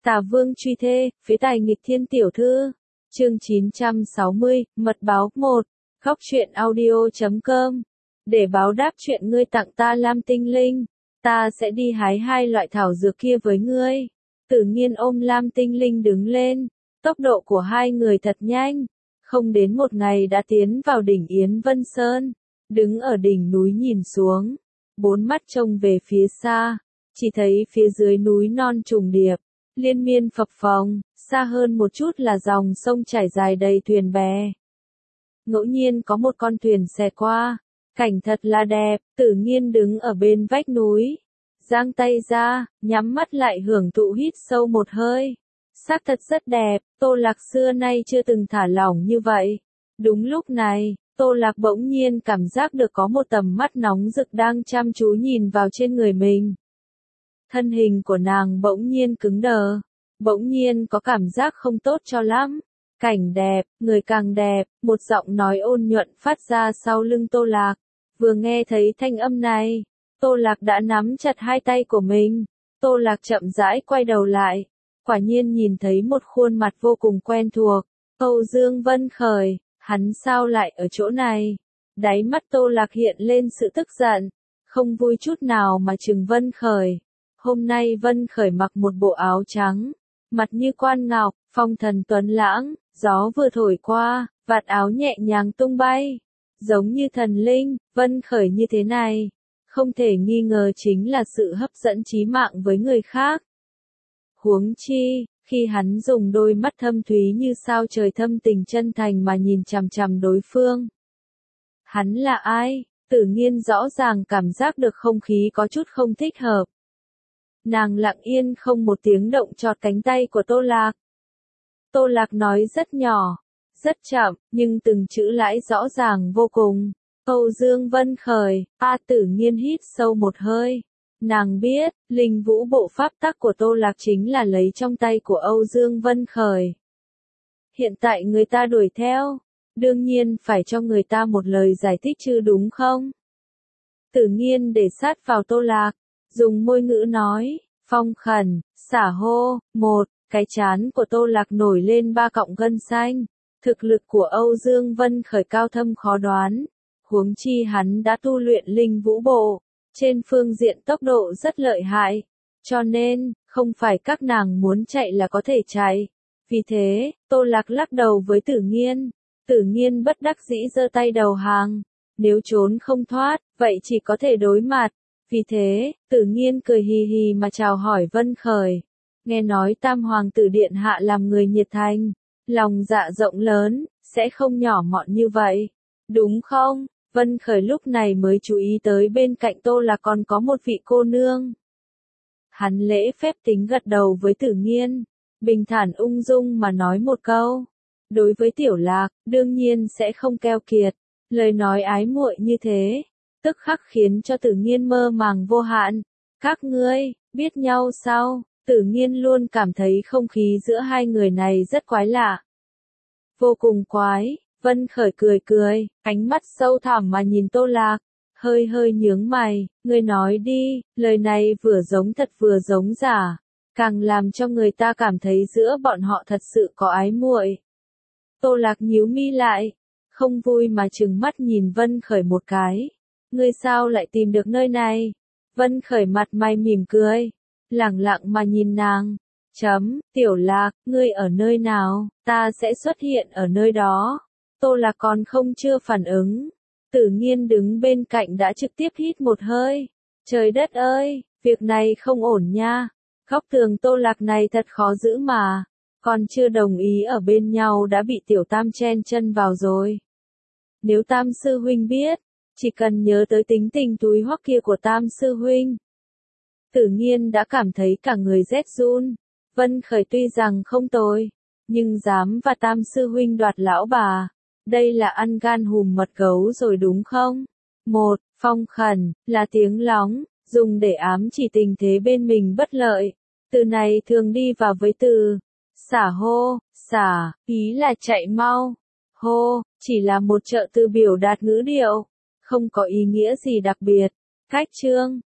Tả Vương truy thê, phế tài nghịch thiên tiểu thư. Chương 960, mật báo 1. Khóc chuyện audio.com. Để báo đáp chuyện ngươi tặng ta Lam Tinh Linh, ta sẽ đi hái 2 loại thảo dược kia với ngươi. Tử Nghiên ôm Lam Tinh Linh đứng lên, tốc độ của hai người thật nhanh, không đến một ngày đã tiến vào đỉnh Yến Vân Sơn, đứng ở đỉnh núi nhìn xuống, 4 mắt trông về phía xa, chỉ thấy phía dưới núi non trùng điệp, liên miên phập phồng, xa hơn một chút là dòng sông trải dài đầy thuyền bè. Ngẫu nhiên có một con thuyền xẹt qua, cảnh thật là đẹp. Tử Nghiên đứng ở bên vách núi, giang tay ra, nhắm mắt lại hưởng thụ hít sâu một hơi. Sắc thật rất đẹp, Tô Lạc xưa nay chưa từng thả lỏng như vậy. Đúng lúc này, Tô Lạc bỗng nhiên cảm giác được có một tầm mắt nóng rực đang chăm chú nhìn vào trên người mình. Thân hình của nàng bỗng nhiên cứng đờ, bỗng nhiên có cảm giác không tốt cho lắm. Cảnh đẹp, người càng đẹp, một giọng nói ôn nhuận phát ra sau lưng Tô Lạc. Vừa nghe thấy thanh âm này, Tô Lạc đã nắm chặt hai tay của mình. Tô Lạc chậm rãi quay đầu lại, quả nhiên nhìn thấy một khuôn mặt vô cùng quen thuộc. Âu Dương Vân Khởi, hắn sao lại ở chỗ này? Đáy mắt Tô Lạc hiện lên sự tức giận, không vui chút nào mà trừng Vân Khởi. Hôm nay Vân Khởi mặc một bộ áo trắng, mặt như quan ngọc, phong thần tuấn lãng, gió vừa thổi qua, vạt áo nhẹ nhàng tung bay, giống như thần linh. Vân Khởi như thế này, không thể nghi ngờ chính là sự hấp dẫn chí mạng với người khác. Huống chi, khi hắn dùng đôi mắt thâm thúy như sao trời thâm tình chân thành mà nhìn chằm chằm đối phương. Hắn là ai? Tử Nghiên rõ ràng cảm giác được không khí có chút không thích hợp. Nàng lặng yên không một tiếng động chọt cánh tay của Tô Lạc. Tô Lạc nói rất nhỏ, rất chậm, nhưng từng chữ lãi rõ ràng vô cùng. Âu Dương Vân Khởi, Tử Nghiên hít sâu một hơi. Nàng biết, linh vũ bộ pháp tắc của Tô Lạc chính là lấy trong tay của Âu Dương Vân Khởi. Hiện tại người ta đuổi theo, đương nhiên phải cho người ta một lời giải thích chứ đúng không? Tử Nghiên để sát vào Tô Lạc, dùng môi ngữ nói, phong khẩn, xả hô, một, cái trán của Tô Lạc nổi lên 3 cọng gân xanh. Thực lực của Âu Dương Vân Khởi cao thâm khó đoán, huống chi hắn đã tu luyện linh vũ bộ, trên phương diện tốc độ rất lợi hại, cho nên, không phải các nàng muốn chạy là có thể chạy. Vì thế, Tô Lạc lắc đầu với Tử Nghiên. Tử Nghiên bất đắc dĩ giơ tay đầu hàng, nếu trốn không thoát, vậy chỉ có thể đối mặt. Vì thế, Tử Nghiên cười hì hì mà chào hỏi Vân Khởi. Nghe nói Tam Hoàng tử điện hạ làm người nhiệt thành, lòng dạ rộng lớn, sẽ không nhỏ mọn như vậy, đúng không? Vân Khởi lúc này mới chú ý tới bên cạnh Tô Lạc còn có một vị cô nương. Hắn lễ phép tính gật đầu với Tử Nghiên, bình thản ung dung mà nói một câu. Đối với Tiểu Lạc, đương nhiên sẽ không keo kiệt, lời nói ái muội như thế, tức khắc khiến cho Tử Nghiên mơ màng vô hạn. Các ngươi, biết nhau sao? Tử Nghiên luôn cảm thấy không khí giữa hai người này rất quái lạ. Vô cùng quái. Vân Khởi cười cười, ánh mắt sâu thẳm mà nhìn Tô Lạc, hơi hơi nhướng mày, ngươi nói đi, lời này vừa giống thật vừa giống giả, càng làm cho người ta cảm thấy giữa bọn họ thật sự có ái muội. Tô Lạc nhíu mi lại, không vui mà trừng mắt nhìn Vân Khởi một cái, ngươi sao lại tìm được nơi này? Vân Khởi mặt mày mỉm cười, lẳng lặng mà nhìn nàng. Tiểu Lạc, ngươi ở nơi nào, ta sẽ xuất hiện ở nơi đó. Tô Lạc còn không chưa phản ứng. Tử Nghiên đứng bên cạnh đã trực tiếp hít một hơi. Trời đất ơi, việc này không ổn nha. Góc tường Tô Lạc này thật khó giữ mà. Còn chưa đồng ý ở bên nhau đã bị Tiểu Tam chen chân vào rồi. Nếu Tam sư huynh biết, chỉ cần nhớ tới tính tình túi hoắc kia của Tam sư huynh. Tử Nghiên đã cảm thấy cả người rét run. Vân Khởi tuy rằng không tồi, nhưng dám và Tam sư huynh đoạt lão bà. Đây là ăn gan hùm mật gấu rồi đúng không? Một, phong khẩn, là tiếng lóng, dùng để ám chỉ tình thế bên mình bất lợi. Từ này thường đi vào với từ xả hô, xả, ý là chạy mau. Hô, chỉ là một trợ từ biểu đạt ngữ điệu, không có ý nghĩa gì đặc biệt. Cách chương,